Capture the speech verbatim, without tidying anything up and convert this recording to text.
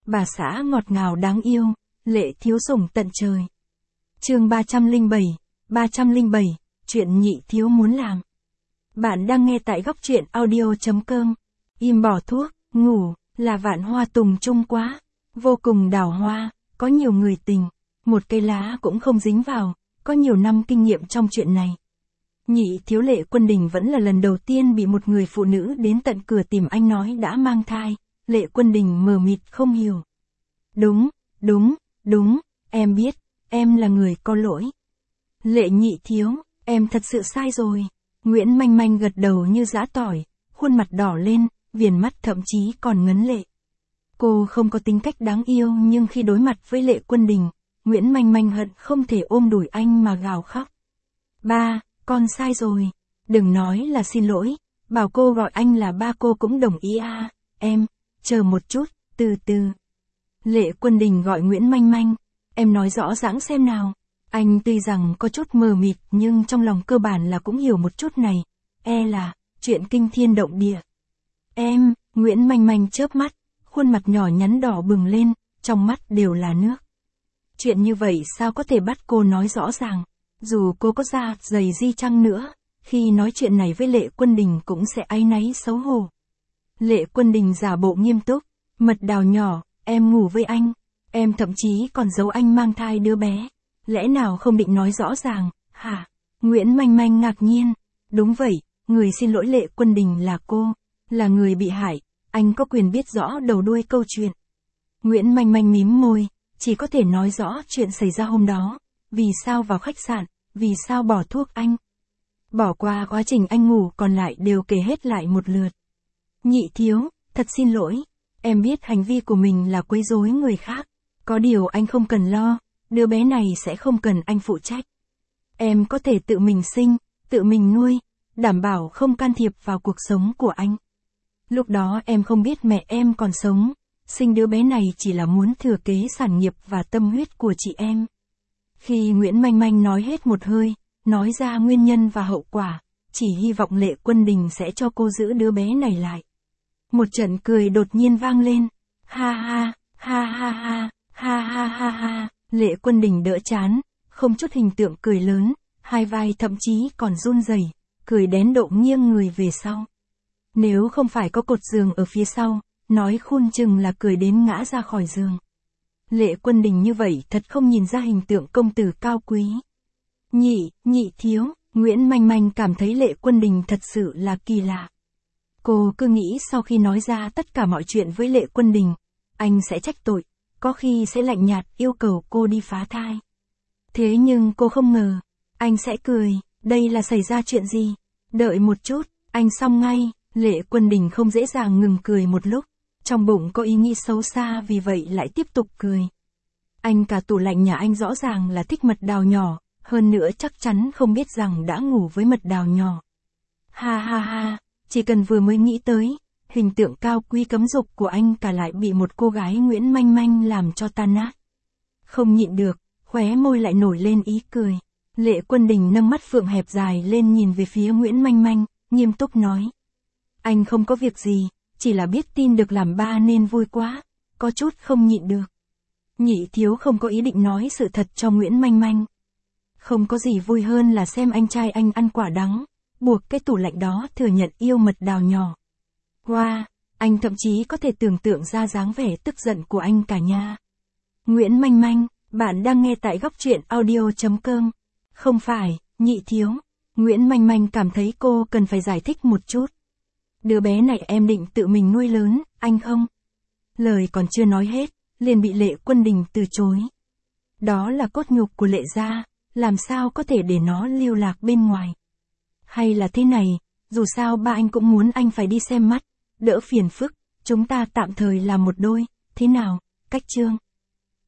bà xã ngọt ngào đáng yêu, Lệ thiếu sủng tận trời. Chương ba trăm lẻ bảy, ba trăm lẻ bảy, chuyện nhị thiếu muốn làm. Bạn đang nghe tại góc truyện audio chấm com. Im bỏ thuốc, ngủ, là vạn hoa tùng chung quá, vô cùng đào hoa, có nhiều người tình, một cây lá cũng không dính vào, có nhiều năm kinh nghiệm trong chuyện này. Nhị thiếu Lệ Quân Đình vẫn là lần đầu tiên bị một người phụ nữ đến tận cửa tìm anh nói đã mang thai. Lệ Quân Đình mờ mịt không hiểu. Đúng, đúng, đúng, em biết, em là người có lỗi. Lệ nhị thiếu, em thật sự sai rồi. Nguyễn Manh Manh gật đầu như giã tỏi, khuôn mặt đỏ lên, viền mắt thậm chí còn ngấn lệ. Cô không có tính cách đáng yêu nhưng khi đối mặt với Lệ Quân Đình, Nguyễn Manh Manh hận không thể ôm đùi anh mà gào khóc. Ba, con sai rồi. Đừng nói là xin lỗi, bảo cô gọi anh là ba cô cũng đồng ý à. Em, chờ một chút, từ từ. Lệ Quân Đình gọi Nguyễn Manh Manh, em nói rõ ràng xem nào. Anh tuy rằng có chút mờ mịt nhưng trong lòng cơ bản là cũng hiểu một chút này. E là, chuyện kinh thiên động địa. Em, Nguyễn Manh Manh chớp mắt, khuôn mặt nhỏ nhắn đỏ bừng lên, trong mắt đều là nước. Chuyện như vậy sao có thể bắt cô nói rõ ràng, dù cô có da dày di chăng nữa, khi nói chuyện này với Lệ Quân Đình cũng sẽ áy náy xấu hổ. Lệ Quân Đình giả bộ nghiêm túc, Mật Đào nhỏ, em ngủ với anh, em thậm chí còn giấu anh mang thai đứa bé, lẽ nào không định nói rõ ràng, hả? Nguyễn Manh Manh ngạc nhiên, đúng vậy, người xin lỗi Lệ Quân Đình là cô, là người bị hại, anh có quyền biết rõ đầu đuôi câu chuyện. Nguyễn Manh Manh mím môi, chỉ có thể nói rõ chuyện xảy ra hôm đó, vì sao vào khách sạn, vì sao bỏ thuốc anh. Bỏ qua quá trình anh ngủ còn lại đều kể hết lại một lượt. Nhị thiếu, thật xin lỗi, em biết hành vi của mình là quấy rối người khác, có điều anh không cần lo, đứa bé này sẽ không cần anh phụ trách. Em có thể tự mình sinh, tự mình nuôi, đảm bảo không can thiệp vào cuộc sống của anh. Lúc đó em không biết mẹ em còn sống, sinh đứa bé này chỉ là muốn thừa kế sản nghiệp và tâm huyết của chị em. Khi Nguyễn Manh Manh nói hết một hơi, nói ra nguyên nhân và hậu quả, chỉ hy vọng Lệ Quân Đình sẽ cho cô giữ đứa bé này lại. Một trận cười đột nhiên vang lên. Ha ha, ha ha ha, ha ha ha ha. Lệ Quân Đình đỡ chán, không chút hình tượng cười lớn, hai vai thậm chí còn run rẩy, cười đến độ nghiêng người về sau. Nếu không phải có cột giường ở phía sau, nói khôn chừng là cười đến ngã ra khỏi giường. Lệ Quân Đình như vậy thật không nhìn ra hình tượng công tử cao quý. Nhị, nhị thiếu, Nguyễn Manh Manh cảm thấy Lệ Quân Đình thật sự là kỳ lạ. Cô cứ nghĩ sau khi nói ra tất cả mọi chuyện với Lệ Quân Đình, anh sẽ trách tội, có khi sẽ lạnh nhạt yêu cầu cô đi phá thai. Thế nhưng cô không ngờ, anh sẽ cười, đây là xảy ra chuyện gì? Đợi một chút, anh xong ngay. Lệ Quân Đình không dễ dàng ngừng cười một lúc, trong bụng có ý nghĩ xấu xa vì vậy lại tiếp tục cười. Anh cả tủ lạnh nhà anh rõ ràng là thích Mật Đào nhỏ, hơn nữa chắc chắn không biết rằng đã ngủ với Mật Đào nhỏ. Ha ha ha, chỉ cần vừa mới nghĩ tới, hình tượng cao quý cấm dục của anh cả lại bị một cô gái Nguyễn Manh Manh làm cho tan nát. Không nhịn được, khóe môi lại nổi lên ý cười. Lệ Quân Đình nâng mắt phượng hẹp dài lên nhìn về phía Nguyễn Manh Manh, nghiêm túc nói. Anh không có việc gì, chỉ là biết tin được làm ba nên vui quá, có chút không nhịn được. Nhị thiếu không có ý định nói sự thật cho Nguyễn Manh Manh. Không có gì vui hơn là xem anh trai anh ăn quả đắng, buộc cái tủ lạnh đó thừa nhận yêu Mật Đào nhỏ. Wow, anh thậm chí có thể tưởng tượng ra dáng vẻ tức giận của anh cả nhà. Nguyễn Manh Manh, bạn đang nghe tại góc truyện audio chấm com. Không phải, nhị thiếu. Nguyễn Manh Manh cảm thấy cô cần phải giải thích một chút. Đứa bé này em định tự mình nuôi lớn, anh không? Lời còn chưa nói hết, liền bị Lệ Quân Đình từ chối. Đó là cốt nhục của Lệ gia, làm sao có thể để nó lưu lạc bên ngoài. Hay là thế này, dù sao ba anh cũng muốn anh phải đi xem mắt, đỡ phiền phức, chúng ta tạm thời làm một đôi, thế nào, cách chương.